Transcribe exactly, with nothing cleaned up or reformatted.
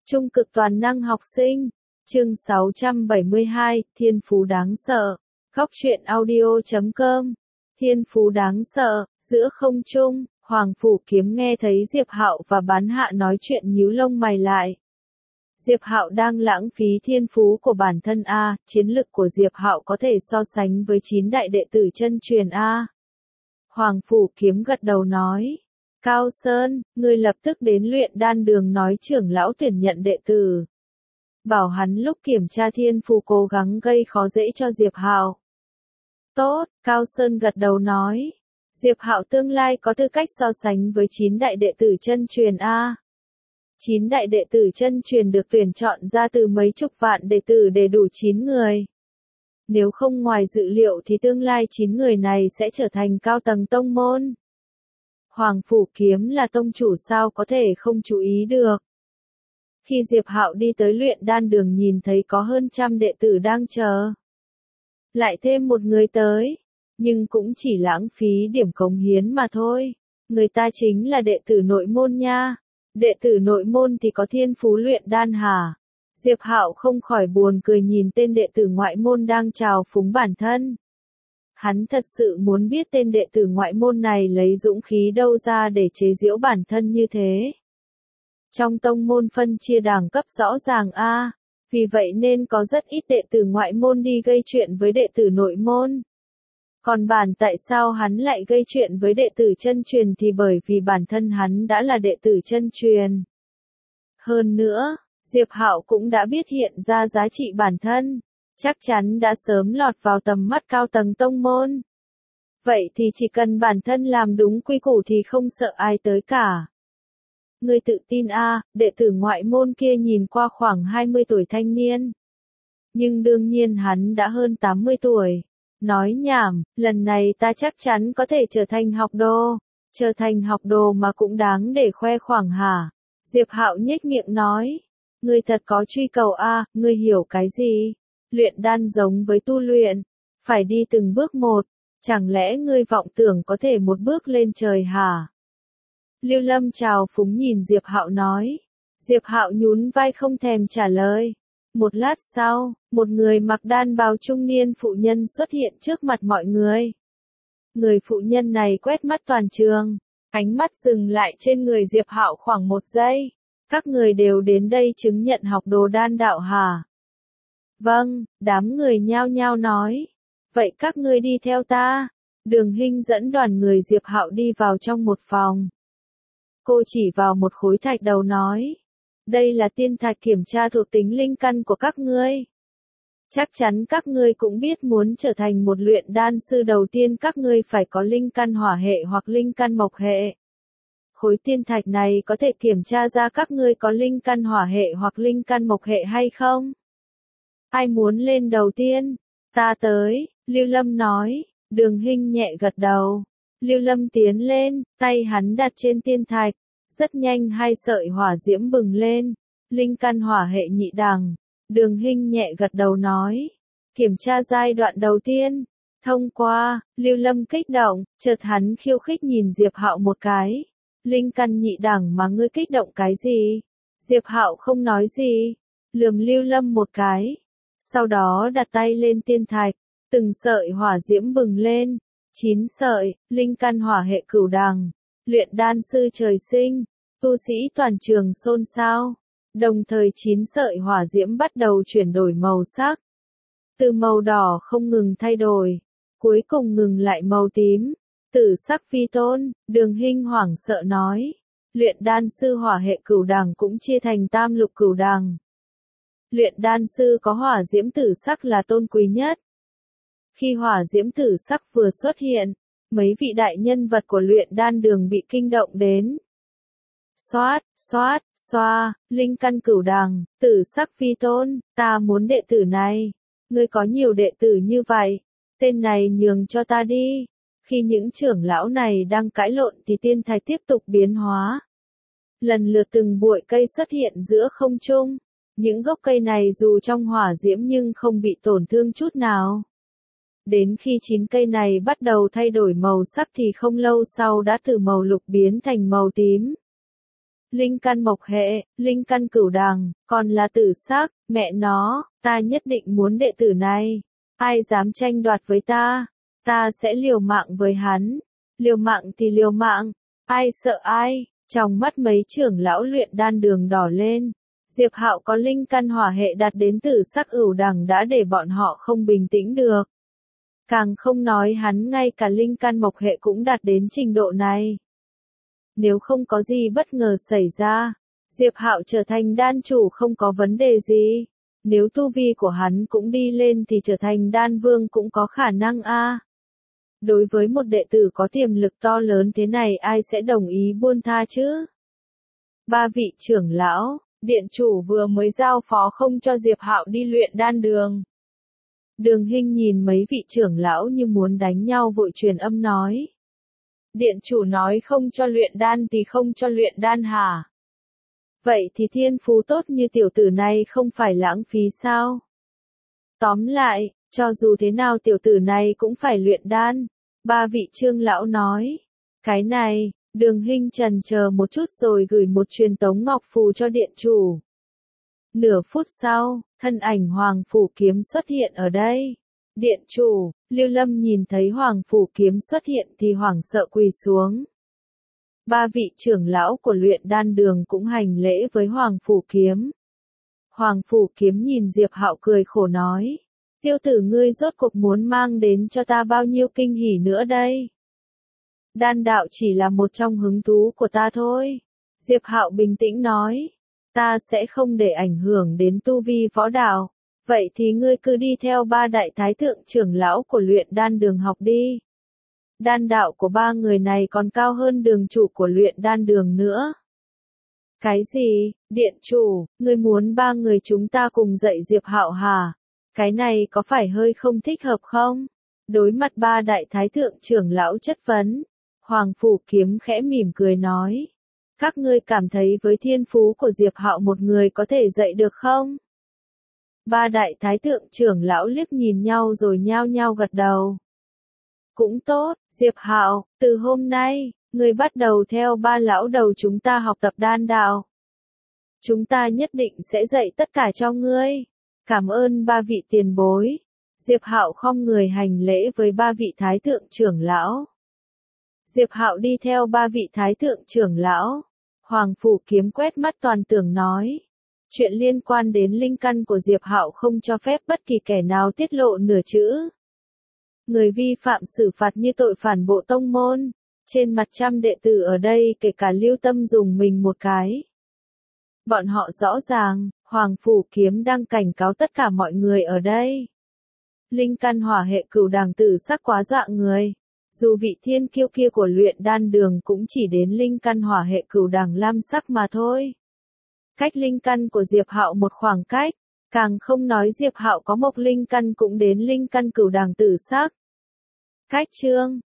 Trung cực toàn năng học sinh. Chương sáu trăm bảy mươi hai, Thiên phú đáng sợ. Góc truyện audio chấm com. Thiên phú đáng sợ. Giữa không trung, Hoàng Phủ Kiếm nghe thấy Diệp Hạo và Bán Hạ nói chuyện nhíu lông mày lại. Diệp Hạo đang lãng phí thiên phú của bản thân a, chiến lực của Diệp Hạo có thể so sánh với chín đại đệ tử chân truyền a. Hoàng Phủ Kiếm gật đầu nói. Cao Sơn, ngươi lập tức đến luyện đan đường nói trưởng lão tuyển nhận đệ tử. Bảo hắn lúc kiểm tra thiên phú cố gắng gây khó dễ cho Diệp Hạo. Tốt, Cao Sơn gật đầu nói. Diệp Hạo tương lai có tư cách so sánh với chín đại đệ tử chân truyền a. Chín đại đệ tử chân truyền được tuyển chọn ra từ mấy chục vạn đệ tử để đủ chín người. Nếu không ngoài dự liệu thì tương lai chín người này sẽ trở thành cao tầng tông môn. Hoàng Phủ Kiếm là tông chủ sao có thể không chú ý được. Khi Diệp Hạo đi tới luyện đan đường nhìn thấy có hơn trăm đệ tử đang chờ. Lại thêm một người tới, nhưng cũng chỉ lãng phí điểm cống hiến mà thôi. Người ta chính là đệ tử nội môn nha. Đệ tử nội môn thì có thiên phú luyện đan hả? Diệp Hạo không khỏi buồn cười nhìn tên đệ tử ngoại môn đang trào phúng bản thân. Hắn thật sự muốn biết tên đệ tử ngoại môn này lấy dũng khí đâu ra để chế giễu bản thân như thế. Trong tông môn phân chia đẳng cấp rõ ràng a, vì vậy nên có rất ít đệ tử ngoại môn đi gây chuyện với đệ tử nội môn. Còn bản tại sao hắn lại gây chuyện với đệ tử chân truyền thì bởi vì bản thân hắn đã là đệ tử chân truyền. Hơn nữa, Diệp Hạo cũng đã biết hiện ra giá trị bản thân, chắc chắn đã sớm lọt vào tầm mắt cao tầng tông môn. Vậy thì chỉ cần bản thân làm đúng quy củ thì không sợ ai tới cả. Ngươi tự tin a, đệ tử ngoại môn kia nhìn qua khoảng hai mươi tuổi thanh niên. Nhưng đương nhiên hắn đã hơn tám mươi tuổi. Nói nhảm, lần này ta chắc chắn có thể trở thành học đồ. Trở thành học đồ mà cũng đáng để khoe khoang hả? Diệp Hạo nhếch miệng nói. Ngươi thật có truy cầu a, ngươi hiểu cái gì? Luyện đan giống với tu luyện, phải đi từng bước một. Chẳng lẽ ngươi vọng tưởng có thể một bước lên trời hả? Lưu Lâm chào phúng nhìn Diệp Hạo nói. Diệp Hạo nhún vai không thèm trả lời. Một lát sau, một người mặc đan bào trung niên phụ nhân xuất hiện trước mặt mọi người. Người phụ nhân này quét mắt toàn trường, ánh mắt dừng lại trên người Diệp Hạo khoảng một giây. Các người đều đến đây chứng nhận học đồ đan đạo hả? Vâng, đám người nhao nhao nói. Vậy các ngươi đi theo ta. Đường Hinh dẫn đoàn người Diệp Hạo đi vào trong một phòng. Cô chỉ vào một khối thạch đầu nói. Đây là tiên thạch kiểm tra thuộc tính linh căn của các ngươi. Chắc chắn các ngươi cũng biết muốn trở thành một luyện đan sư đầu tiên các ngươi phải có linh căn hỏa hệ hoặc linh căn mộc hệ. Khối tiên thạch này có thể kiểm tra ra các ngươi có linh căn hỏa hệ hoặc linh căn mộc hệ hay không? Ai muốn lên đầu tiên? Ta tới, Lưu Lâm nói. Đường Hinh nhẹ gật đầu. Lưu Lâm tiến lên, tay hắn đặt trên tiên thạch. Rất nhanh hai sợi hỏa diễm bừng lên. Linh căn hỏa hệ nhị đẳng. Đường Hinh nhẹ gật đầu nói. Kiểm tra giai đoạn đầu tiên. Thông qua, Lưu Lâm kích động, chợt hắn khiêu khích nhìn Diệp Hạo một cái. Linh căn nhị đẳng mà ngươi kích động cái gì? Diệp Hạo không nói gì. Lườm Lưu Lâm một cái. Sau đó đặt tay lên tiên thạch. Từng sợi hỏa diễm bừng lên. Chín sợi, linh căn hỏa hệ cửu đẳng. Luyện đan sư trời sinh, tu sĩ toàn trường xôn xao. Đồng thời chín sợi hỏa diễm bắt đầu chuyển đổi màu sắc. Từ màu đỏ không ngừng thay đổi, cuối cùng ngừng lại màu tím. Tử sắc phi tôn, Đường Hinh hoảng sợ nói. Luyện đan sư hỏa hệ cửu đẳng cũng chia thành tam lục cửu đẳng. Luyện đan sư có hỏa diễm tử sắc là tôn quý nhất. Khi hỏa diễm tử sắc vừa xuất hiện, mấy vị đại nhân vật của luyện đan đường bị kinh động đến. Xoát, xoát, xoa, linh căn cửu đẳng, tử sắc phi tôn, ta muốn đệ tử này. Ngươi có nhiều đệ tử như vậy, tên này nhường cho ta đi. Khi những trưởng lão này đang cãi lộn thì tiên thạch tiếp tục biến hóa. Lần lượt từng bụi cây xuất hiện giữa không trung. Những gốc cây này dù trong hỏa diễm nhưng không bị tổn thương chút nào. Đến khi chín cây này bắt đầu thay đổi màu sắc thì không lâu sau đã từ màu lục biến thành màu tím. linh căn mộc hệ, linh căn cửu đằng, còn là tử sắc, mẹ nó, ta nhất định muốn đệ tử này. Ai dám tranh đoạt với ta, ta sẽ liều mạng với hắn. Liều mạng thì liều mạng, ai sợ ai, trong mắt mấy trưởng lão luyện đan đường đỏ lên. Diệp Hạo có linh căn hỏa hệ đạt đến tử sắc ửu đằng đã để bọn họ không bình tĩnh được. Càng không nói hắn ngay cả linh căn mộc hệ cũng đạt đến trình độ này. Nếu không có gì bất ngờ xảy ra, Diệp Hạo trở thành đan chủ không có vấn đề gì. Nếu tu vi của hắn cũng đi lên thì trở thành đan vương cũng có khả năng a. Đối với một đệ tử có tiềm lực to lớn thế này ai sẽ đồng ý buông tha chứ? Ba vị trưởng lão, điện chủ vừa mới giao phó không cho Diệp Hạo đi luyện đan đường. Đường Hinh nhìn mấy vị trưởng lão như muốn đánh nhau vội truyền âm nói. Điện chủ nói không cho luyện đan thì không cho luyện đan hả? Vậy thì thiên phú tốt như tiểu tử này không phải lãng phí sao? Tóm lại, cho dù thế nào tiểu tử này cũng phải luyện đan. Ba vị trưởng lão nói. Cái này, Đường Hinh chần chờ một chút rồi gửi một truyền tống ngọc phù cho điện chủ. Nửa phút sau, thân ảnh Hoàng Phủ Kiếm xuất hiện ở đây. Điện chủ, Lưu Lâm nhìn thấy Hoàng Phủ Kiếm xuất hiện thì hoảng sợ quỳ xuống. Ba vị trưởng lão của luyện đan đường cũng hành lễ với Hoàng Phủ Kiếm. Hoàng Phủ Kiếm nhìn Diệp Hạo cười khổ nói. Tiêu tử ngươi rốt cuộc muốn mang đến cho ta bao nhiêu kinh hỉ nữa đây? Đan đạo chỉ là một trong hứng thú của ta thôi. Diệp Hạo bình tĩnh nói. Ta sẽ không để ảnh hưởng đến tu vi võ đạo. Vậy thì ngươi cứ đi theo ba đại thái thượng trưởng lão của luyện đan đường học đi. Đan đạo của ba người này còn cao hơn đường chủ của luyện đan đường nữa. Cái gì, điện chủ, ngươi muốn ba người chúng ta cùng dạy Diệp Hạo hả? Cái này có phải hơi không thích hợp không? Đối mặt ba đại thái thượng trưởng lão chất vấn, Hoàng Phủ Kiếm khẽ mỉm cười nói. Các ngươi cảm thấy với thiên phú của Diệp Hạo một người có thể dạy được không? Ba đại thái thượng trưởng lão liếc nhìn nhau rồi nhao nhao gật đầu. Cũng tốt, Diệp Hạo, từ hôm nay, ngươi bắt đầu theo ba lão đầu chúng ta học tập đan đạo. Chúng ta nhất định sẽ dạy tất cả cho ngươi. Cảm ơn ba vị tiền bối. Diệp Hạo khom người hành lễ với ba vị thái thượng trưởng lão. Diệp Hạo đi theo ba vị thái thượng trưởng lão. Hoàng Phủ Kiếm quét mắt toàn tưởng nói. Chuyện liên quan đến linh căn của Diệp Hạo không cho phép bất kỳ kẻ nào tiết lộ nửa chữ. Người vi phạm xử phạt như tội phản bội tông môn. Trên mặt trăm đệ tử ở đây kể cả Lưu Tâm dùng mình một cái. Bọn họ rõ ràng, Hoàng Phủ Kiếm đang cảnh cáo tất cả mọi người ở đây. Linh căn hỏa hệ cửu đằng tử sắc quá dọa người. Dù vị thiên kiêu kia của luyện đan đường cũng chỉ đến linh căn hỏa hệ cửu đằng lam sắc mà thôi. Cách linh căn của Diệp Hạo một khoảng cách, càng không nói Diệp Hạo có mộc linh căn cũng đến linh căn cửu đằng tử sắc. Cách chương